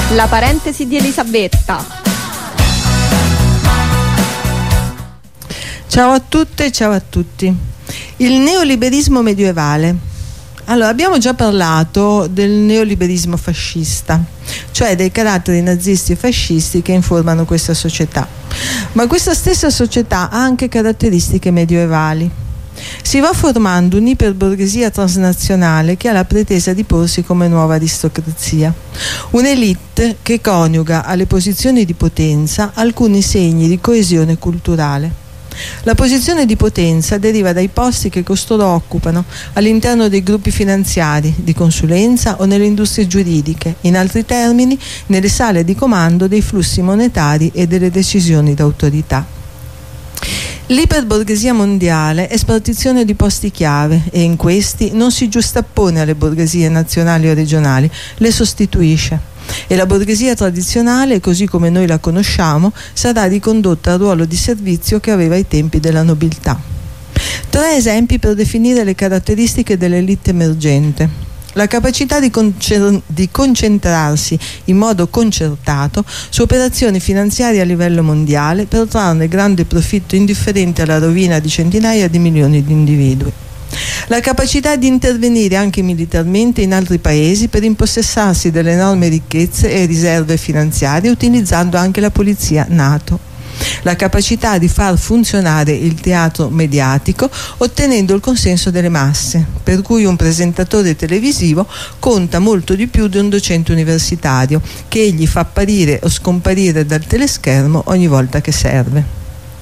La parentesi di Elisabetta. Ciao a tutte e ciao a tutti. Il neoliberismo medievale. Allora, abbiamo già parlato del neoliberismo fascista, cioè dei caratteri nazisti e fascisti che informano questa società. Ma questa stessa società ha anche caratteristiche medievali. Si va formando un'iperborghesia transnazionale che ha la pretesa di porsi come nuova aristocrazia. Un'elite che coniuga alle posizioni di potenza alcuni segni di coesione culturale. La posizione di potenza deriva dai posti che costoro occupano all'interno dei gruppi finanziari, di consulenza o nelle industrie giuridiche, in altri termini, nelle sale di comando dei flussi monetari e delle decisioni d'autorità. L'iperborghesia mondiale è spartizione di posti chiave e in questi non si giustappone alle borghesie nazionali o regionali, le sostituisce. E la borghesia tradizionale, così come noi la conosciamo, sarà ricondotta al ruolo di servizio che aveva ai tempi della nobiltà. 3 esempi per definire le caratteristiche dell'elite emergente. La capacità di concentrarsi in modo concertato su operazioni finanziarie a livello mondiale per trarne grande profitto indifferente alla rovina di centinaia di milioni di individui. La capacità di intervenire anche militarmente in altri paesi per impossessarsi delle enormi ricchezze e riserve finanziarie utilizzando anche la polizia NATO. La capacità di far funzionare il teatro mediatico ottenendo il consenso delle masse, per cui un presentatore televisivo conta molto di più di un docente universitario che egli fa apparire o scomparire dal teleschermo ogni volta che serve.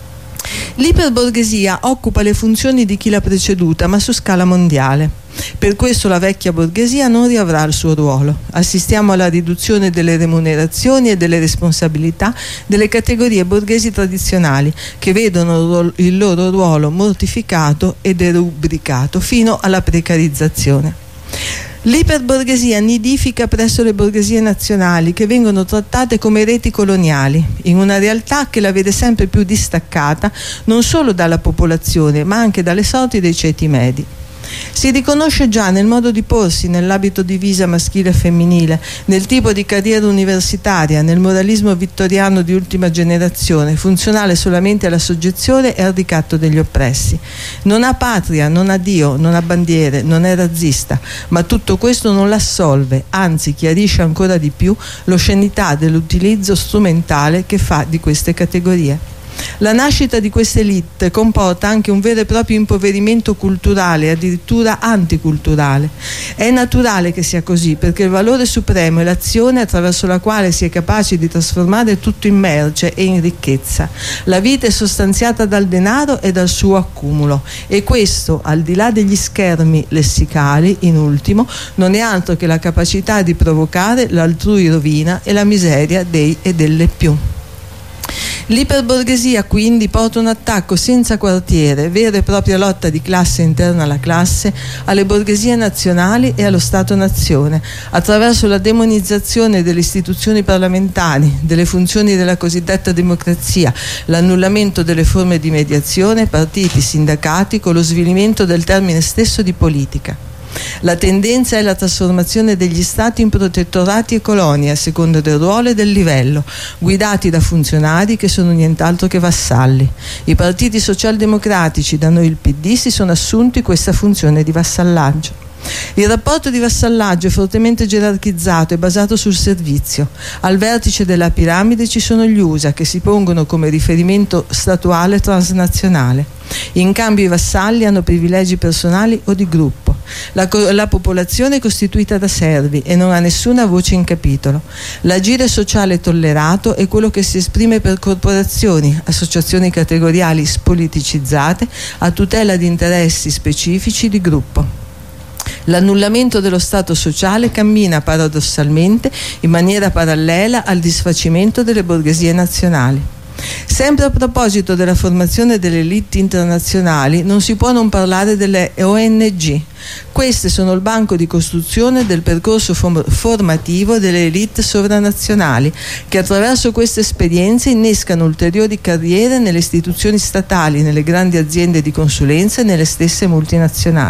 L'iperborghesia occupa le funzioni di chi l'ha preceduta, ma su scala mondiale. Per questo la vecchia borghesia non riavrà il suo ruolo. Assistiamo alla riduzione delle remunerazioni e delle responsabilità delle categorie borghesi tradizionali, che vedono il loro ruolo mortificato e derubricato fino alla precarizzazione. L'iperborghesia nidifica presso le borghesie nazionali, che vengono trattate come reti coloniali, in una realtà che la vede sempre più distaccata non solo dalla popolazione, ma anche dalle sorti dei ceti medi. Si riconosce già nel modo di porsi, nell'abito divisa maschile e femminile, nel tipo di carriera universitaria, nel moralismo vittoriano di ultima generazione, funzionale solamente alla soggezione e al ricatto degli oppressi. Non ha patria, non ha Dio, non ha bandiere, non è razzista, ma tutto questo non l'assolve, anzi chiarisce ancora di più l'oscenità dell'utilizzo strumentale che fa di queste categorie. La nascita di queste elite comporta anche un vero e proprio impoverimento culturale, addirittura anticulturale. È naturale che sia così, perché il valore supremo è l'azione attraverso la quale si è capaci di trasformare tutto in merce e in ricchezza. La vita è sostanziata dal denaro e dal suo accumulo, e questo, al di là degli schermi lessicali, in ultimo, non è altro che la capacità di provocare l'altrui rovina e la miseria dei e delle più. L'iperborghesia quindi porta un attacco senza quartiere, vera e propria lotta di classe interna alla classe, alle borghesie nazionali e allo Stato-nazione, attraverso la demonizzazione delle istituzioni parlamentari, delle funzioni della cosiddetta democrazia, l'annullamento delle forme di mediazione, partiti, sindacati, con lo svilimento del termine stesso di politica. La tendenza è la trasformazione degli stati in protettorati e colonie a seconda del ruolo e del livello, guidati da funzionari che sono nient'altro che vassalli. I partiti socialdemocratici, da noi il PD, si sono assunti questa funzione di vassallaggio. Il rapporto di vassallaggio è fortemente gerarchizzato e basato sul servizio. Al vertice della piramide ci sono gli USA, che si pongono come riferimento statuale transnazionale. In cambio i vassalli hanno privilegi personali o di gruppo. La popolazione è costituita da servi e non ha nessuna voce in capitolo. L'agire sociale tollerato è quello che si esprime per corporazioni, associazioni categoriali spoliticizzate a tutela di interessi specifici di gruppo. L'annullamento dello Stato sociale cammina paradossalmente in maniera parallela al disfacimento delle borghesie nazionali. Sempre a proposito della formazione delle elite internazionali, non si può non parlare delle ONG. Queste sono il banco di costruzione del percorso formativo delle elite sovranazionali, che attraverso queste esperienze innescano ulteriori carriere nelle istituzioni statali, nelle grandi aziende di consulenza e nelle stesse multinazionali.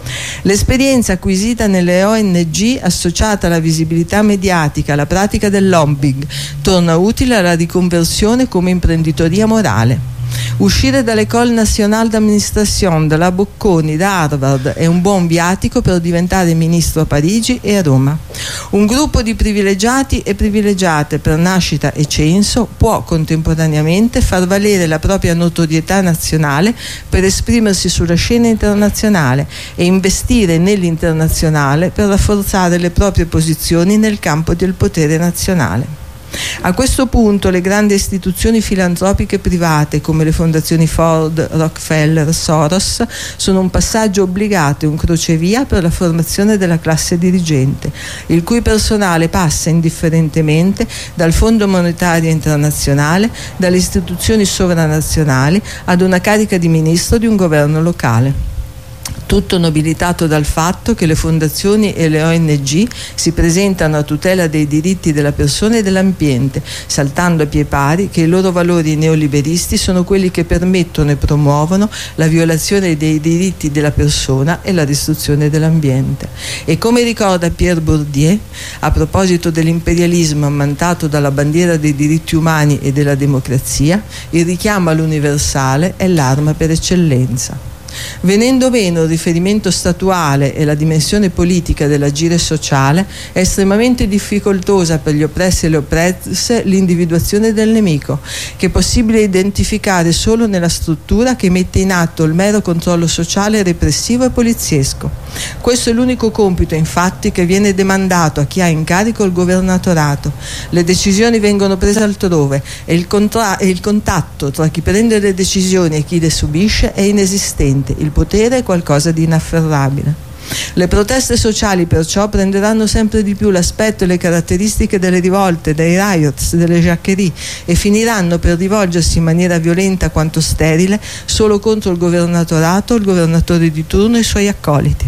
L'esperienza acquisita nelle ONG associata alla visibilità mediatica, alla pratica del lobbying, torna utile alla riconversione come imprenditoria morale. Uscire dall'École Nationale d'Administration, dalla Bocconi, da Harvard è un buon viatico per diventare ministro a Parigi e a Roma. Un gruppo di privilegiati e privilegiate per nascita e censo può contemporaneamente far valere la propria notorietà nazionale per esprimersi sulla scena internazionale e investire nell'internazionale per rafforzare le proprie posizioni nel campo del potere nazionale. A questo punto le grandi istituzioni filantropiche private come le fondazioni Ford, Rockefeller, Soros sono un passaggio obbligato e un crocevia per la formazione della classe dirigente, il cui personale passa indifferentemente dal Fondo Monetario Internazionale, dalle istituzioni sovranazionali ad una carica di ministro di un governo locale. Tutto nobilitato dal fatto che le fondazioni e le ONG si presentano a tutela dei diritti della persona e dell'ambiente, saltando a pie pari che i loro valori neoliberisti sono quelli che permettono e promuovono la violazione dei diritti della persona e la distruzione dell'ambiente. E come ricorda Pierre Bourdieu, a proposito dell'imperialismo ammantato dalla bandiera dei diritti umani e della democrazia, il richiamo all'universale è l'arma per eccellenza. Venendo meno il riferimento statuale e la dimensione politica dell'agire sociale, è estremamente difficoltosa per gli oppressi e le oppresse l'individuazione del nemico, che è possibile identificare solo nella struttura che mette in atto il mero controllo sociale, repressivo e poliziesco. Questo è l'unico compito, infatti, che viene demandato a chi ha in carico il governatorato. Le decisioni vengono prese altrove e il contatto tra chi prende le decisioni e chi le subisce è inesistente. Il potere è qualcosa di inafferrabile. Le proteste sociali perciò prenderanno sempre di più l'aspetto e le caratteristiche delle rivolte, dei riots, delle jacquerie e finiranno per rivolgersi in maniera violenta quanto sterile solo contro il governatorato, il governatore di turno e i suoi accoliti.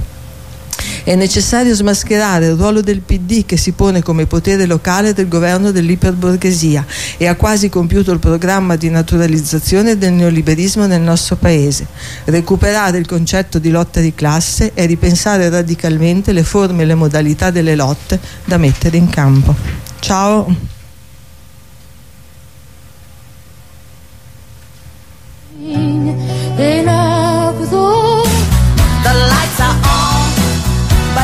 È necessario smascherare il ruolo del PD che si pone come potere locale del governo dell'iperborghesia e ha quasi compiuto il programma di naturalizzazione del neoliberismo nel nostro paese. Recuperare il concetto di lotta di classe e ripensare radicalmente le forme e le modalità delle lotte da mettere in campo. Ciao!